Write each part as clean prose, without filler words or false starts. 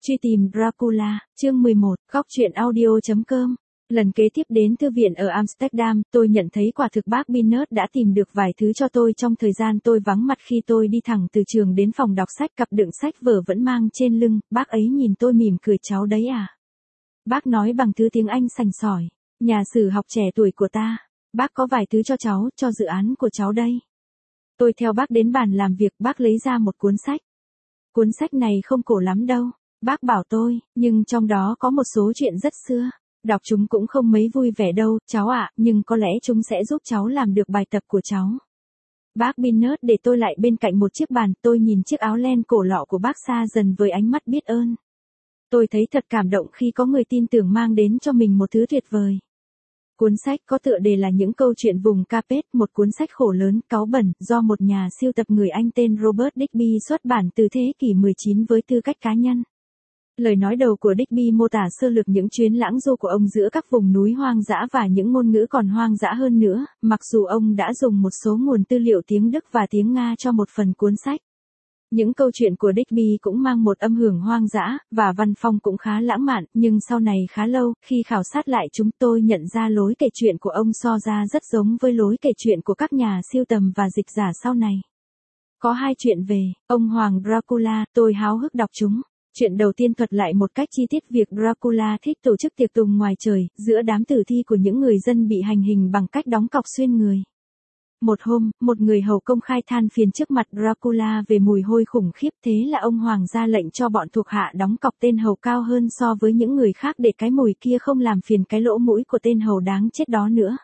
Truy tìm Dracula, chương 11, góc truyện audio.com. Lần kế tiếp đến thư viện ở Amsterdam, tôi nhận thấy quả thực bác Bernard đã tìm được vài thứ cho tôi trong thời gian tôi vắng mặt. Khi tôi đi thẳng từ trường đến phòng đọc sách, cặp đựng sách vở vẫn mang trên lưng, bác ấy nhìn tôi mỉm cười. Cháu đấy à? Bác nói bằng thứ tiếng Anh sành sỏi. Nhà sử học trẻ tuổi của ta. Bác có vài thứ cho cháu, cho dự án của cháu đây. Tôi theo bác đến bàn làm việc, bác lấy ra một cuốn sách. Cuốn sách này không cổ lắm đâu. Bác bảo tôi, nhưng trong đó có một số chuyện rất xưa. Đọc chúng cũng không mấy vui vẻ đâu, cháu ạ, nhưng có lẽ chúng sẽ giúp cháu làm được bài tập của cháu. Bác Bernard để tôi lại bên cạnh một chiếc bàn, tôi nhìn chiếc áo len cổ lọ của bác xa dần với ánh mắt biết ơn. Tôi thấy thật cảm động khi có người tin tưởng mang đến cho mình một thứ tuyệt vời. Cuốn sách có tựa đề là Những câu chuyện vùng Carpet, một cuốn sách khổ lớn, cáu bẩn, do một nhà sưu tập người Anh tên Robert Digby xuất bản từ thế kỷ 19 với tư cách cá nhân. Lời nói đầu của Digby mô tả sơ lược những chuyến lãng du của ông giữa các vùng núi hoang dã và những ngôn ngữ còn hoang dã hơn nữa, mặc dù ông đã dùng một số nguồn tư liệu tiếng Đức và tiếng Nga cho một phần cuốn sách. Những câu chuyện của Digby cũng mang một âm hưởng hoang dã, và văn phong cũng khá lãng mạn, nhưng sau này khá lâu, khi khảo sát lại chúng tôi nhận ra lối kể chuyện của ông so ra rất giống với lối kể chuyện của các nhà sưu tầm và dịch giả sau này. Có hai chuyện về ông Hoàng Dracula, tôi háo hức đọc chúng. Chuyện đầu tiên thuật lại một cách chi tiết việc Dracula thích tổ chức tiệc tùng ngoài trời, giữa đám tử thi của những người dân bị hành hình bằng cách đóng cọc xuyên người. Một hôm, một người hầu công khai than phiền trước mặt Dracula về mùi hôi khủng khiếp, thế là ông hoàng ra lệnh cho bọn thuộc hạ đóng cọc tên hầu cao hơn so với những người khác để cái mùi kia không làm phiền cái lỗ mũi của tên hầu đáng chết đó nữa.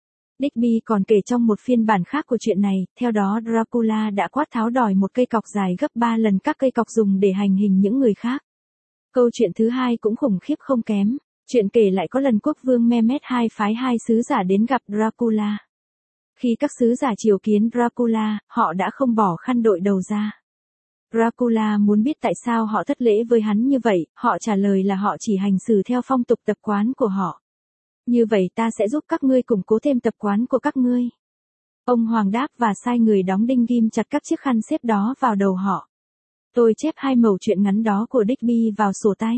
Digby còn kể trong một phiên bản khác của chuyện này, theo đó Dracula đã quát tháo đòi một cây cọc dài gấp 3 lần các cây cọc dùng để hành hình những người khác. Câu chuyện thứ hai cũng khủng khiếp không kém. Chuyện kể lại có lần quốc vương Mehmed II phái 2 sứ giả đến gặp Dracula. Khi các sứ giả triều kiến Dracula, họ đã không bỏ khăn đội đầu ra. Dracula muốn biết tại sao họ thất lễ với hắn như vậy, họ trả lời là họ chỉ hành xử theo phong tục tập quán của họ. Như vậy ta sẽ giúp các ngươi củng cố thêm tập quán của các ngươi. Ông hoàng đáp và sai người đóng đinh ghim chặt các chiếc khăn xếp đó vào đầu họ. Tôi chép 2 mẩu chuyện ngắn đó của Digby vào sổ tay.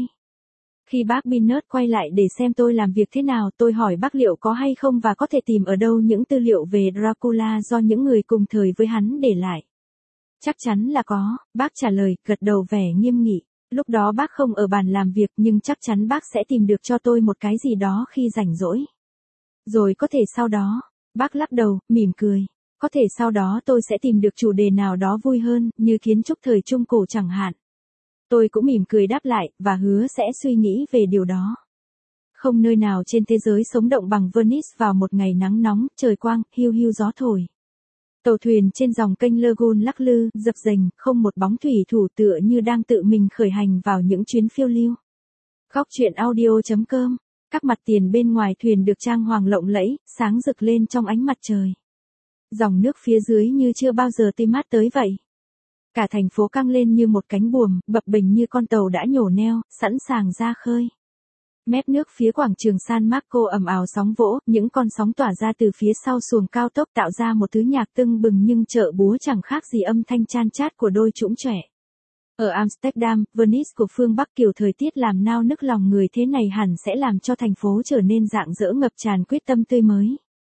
Khi bác Bernard quay lại để xem tôi làm việc thế nào, tôi hỏi bác liệu có hay không và có thể tìm ở đâu những tư liệu về Dracula do những người cùng thời với hắn để lại. Chắc chắn là có, bác trả lời, gật đầu vẻ nghiêm nghị. Lúc đó bác không ở bàn làm việc nhưng chắc chắn bác sẽ tìm được cho tôi một cái gì đó khi rảnh rỗi. Rồi có thể sau đó, bác lắc đầu, mỉm cười. Có thể sau đó tôi sẽ tìm được chủ đề nào đó vui hơn, như kiến trúc thời Trung Cổ chẳng hạn. Tôi cũng mỉm cười đáp lại, và hứa sẽ suy nghĩ về điều đó. Không nơi nào trên thế giới sống động bằng Venice vào một ngày nắng nóng, trời quang, hiu hiu gió thổi. Tàu thuyền trên dòng kênh Lagoon lắc lư, dập dềnh, không một bóng thủy thủ tựa như đang tự mình khởi hành vào những chuyến phiêu lưu. Góc truyện audio.com. Các mặt tiền bên ngoài thuyền được trang hoàng lộng lẫy, sáng rực lên trong ánh mặt trời. Dòng nước phía dưới như chưa bao giờ tươi mát tới vậy. Cả thành phố căng lên như một cánh buồm, bập bềnh như con tàu đã nhổ neo, sẵn sàng ra khơi. Mép nước phía quảng trường San Marco ầm ào sóng vỗ, những con sóng tỏa ra từ phía sau xuồng cao tốc tạo ra một thứ nhạc tưng bừng nhưng chợ búa chẳng khác gì âm thanh chan chát của đôi trũng trẻ. Ở Amsterdam, Venice của phương Bắc, kiểu thời tiết làm nao nức lòng người thế này hẳn sẽ làm cho thành phố trở nên rạng rỡ ngập tràn quyết tâm tươi mới.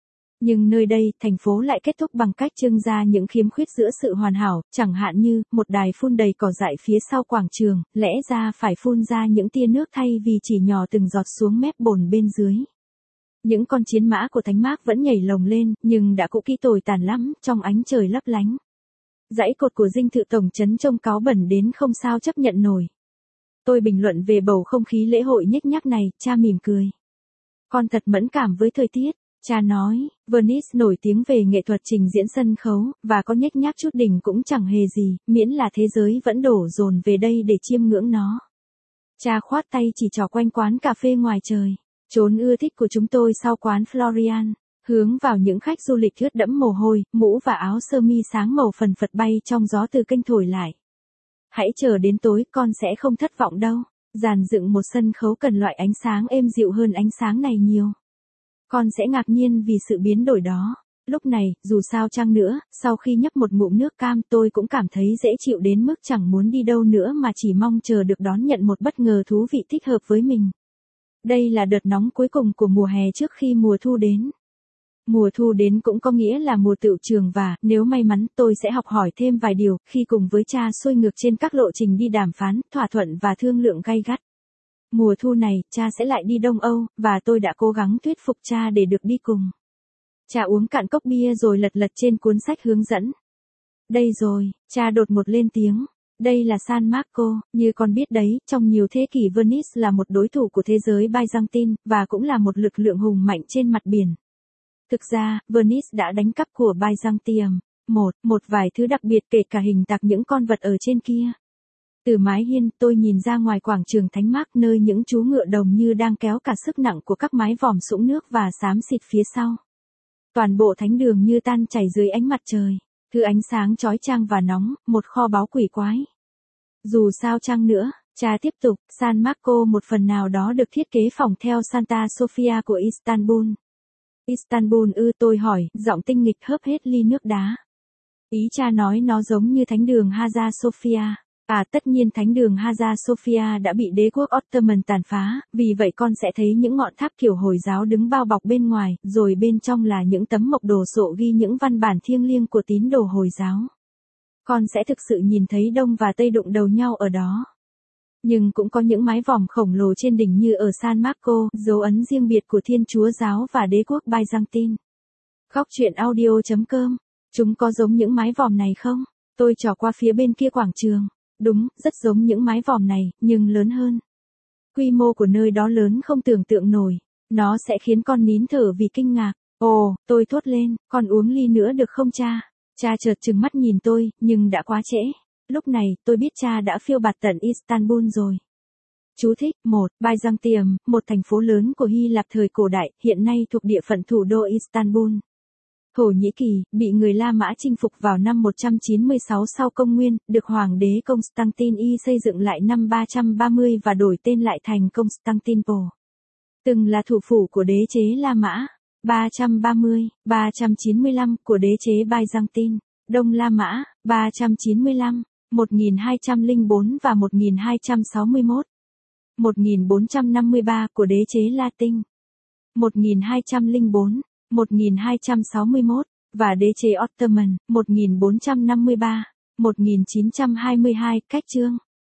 Nhưng nơi đây, thành phố lại kết thúc bằng cách trưng ra những khiếm khuyết giữa sự hoàn hảo, chẳng hạn như, một đài phun đầy cỏ dại phía sau quảng trường, lẽ ra phải phun ra những tia nước thay vì chỉ nhỏ từng giọt xuống mép bồn bên dưới. Những con chiến mã của Thánh Mác vẫn nhảy lồng lên, nhưng đã cũ kỹ tồi tàn lắm, trong ánh trời lấp lánh. Dãy cột của dinh thự tổng trấn trông cáu bẩn đến không sao chấp nhận nổi. Tôi bình luận về bầu không khí lễ hội nhếch nhác này, cha mỉm cười. Con thật mẫn cảm với thời tiết. Cha nói, Venice nổi tiếng về nghệ thuật trình diễn sân khấu, và có nhếch nhác chút đỉnh cũng chẳng hề gì, miễn là thế giới vẫn đổ dồn về đây để chiêm ngưỡng nó. Cha khoát tay chỉ trỏ quanh quán cà phê ngoài trời, chốn ưa thích của chúng tôi sau quán Florian, hướng vào những khách du lịch ướt đẫm mồ hôi, mũ và áo sơ mi sáng màu phần phật bay trong gió từ kênh thổi lại. Hãy chờ đến tối, con sẽ không thất vọng đâu. Dàn dựng một sân khấu cần loại ánh sáng êm dịu hơn ánh sáng này nhiều. Con sẽ ngạc nhiên vì sự biến đổi đó. Lúc này, dù sao chăng nữa, sau khi nhấp một ngụm nước cam tôi cũng cảm thấy dễ chịu đến mức chẳng muốn đi đâu nữa mà chỉ mong chờ được đón nhận một bất ngờ thú vị thích hợp với mình. Đây là đợt nóng cuối cùng của mùa hè trước khi mùa thu đến. Mùa thu đến cũng có nghĩa là mùa tựu trường và, nếu may mắn, tôi sẽ học hỏi thêm vài điều, khi cùng với cha xuôi ngược trên các lộ trình đi đàm phán, thỏa thuận và thương lượng gay gắt. Mùa thu này, cha sẽ lại đi Đông Âu, và tôi đã cố gắng thuyết phục cha để được đi cùng. Cha uống cạn cốc bia rồi lật lật trên cuốn sách hướng dẫn. Đây rồi, cha đột ngột lên tiếng. Đây là San Marco, như con biết đấy, trong nhiều thế kỷ Venice là một đối thủ của thế giới Byzantine, và cũng là một lực lượng hùng mạnh trên mặt biển. Thực ra, Venice đã đánh cắp của Byzantium. Một vài thứ đặc biệt kể cả hình tạc những con vật ở trên kia. Từ mái hiên, tôi nhìn ra ngoài quảng trường Thánh Mác nơi những chú ngựa đồng như đang kéo cả sức nặng của các mái vòm sũng nước và xám xịt phía sau. Toàn bộ thánh đường như tan chảy dưới ánh mặt trời. Thứ ánh sáng chói chang và nóng, một kho báu quỷ quái. Dù sao chăng nữa, cha tiếp tục, San Marco một phần nào đó được thiết kế phỏng theo Santa Sofia của Istanbul. Istanbul ư, tôi hỏi, giọng tinh nghịch hớp hết ly nước đá. Ý cha nói nó giống như thánh đường Hagia Sophia. À, tất nhiên thánh đường Hagia Sophia đã bị đế quốc Ottoman tàn phá, vì vậy con sẽ thấy những ngọn tháp kiểu Hồi giáo đứng bao bọc bên ngoài, rồi bên trong là những tấm mộc đồ sộ ghi những văn bản thiêng liêng của tín đồ Hồi giáo. Con sẽ thực sự nhìn thấy Đông và Tây đụng đầu nhau ở đó. Nhưng cũng có những mái vòm khổng lồ trên đỉnh như ở San Marco, dấu ấn riêng biệt của Thiên Chúa giáo và đế quốc Byzantine. Góc truyện audio.com. Chúng có giống những mái vòm này không? Tôi trỏ qua phía bên kia quảng trường. Đúng, rất giống những mái vòm này, nhưng lớn hơn. Quy mô của nơi đó lớn không tưởng tượng nổi. Nó sẽ khiến con nín thở vì kinh ngạc. Ồ, tôi thốt lên, con uống ly nữa được không cha? Cha chợt trừng mắt nhìn tôi, nhưng đã quá trễ. Lúc này, tôi biết cha đã phiêu bạt tận Istanbul rồi. Chú thích, 1. Byzantium, một thành phố lớn của Hy Lạp thời cổ đại, hiện nay thuộc địa phận thủ đô Istanbul. Thổ Nhĩ Kỳ, bị người La Mã chinh phục vào năm 196 sau công nguyên, được Hoàng đế Constantine I xây dựng lại năm 330 và đổi tên lại thành Constantinople. Từng là thủ phủ của đế chế La Mã. 395 của đế chế Byzantine. Đông La Mã, 395, 1204 và 1261. 1453 của đế chế Latin. 1204, 1261, và đế chế Ottoman, 1453, 1922, cách chương.